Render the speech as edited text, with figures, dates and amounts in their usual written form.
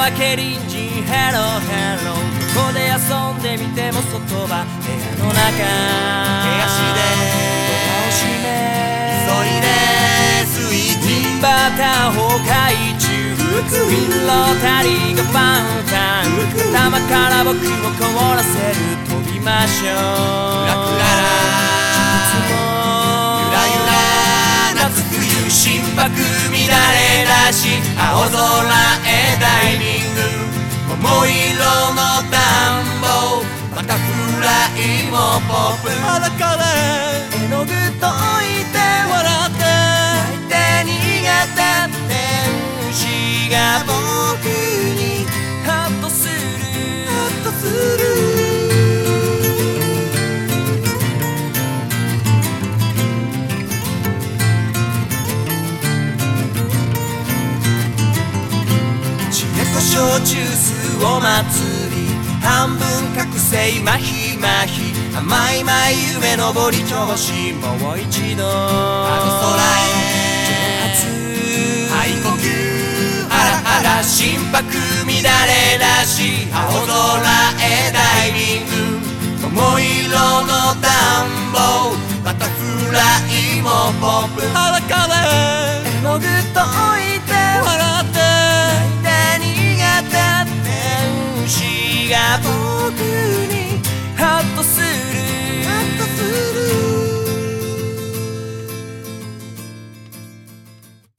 わけ隣人ヘロヘロどこで遊んでみても外は部屋の中手足でドアを閉め急いでスイッチバター崩壊中ウィンロータリーがパンパン頭から僕を凍らせる飛びましょうクラクラゆらゆら夏冬心拍乱れ出し青空へダイビング桃色の暖房バタフライもポップ裸で絵の具と置いて笑って泣いて逃げて天使が僕にハッとする知恵と焼酎酢を祭り半分覚醒マヒマヒ甘いまい夢登り調子もう一度あの空へ肺呼吸ハラハラ心拍乱れ出し青空へダイビング桃色の暖房バタフライもポップ裸で絵の具と置いて笑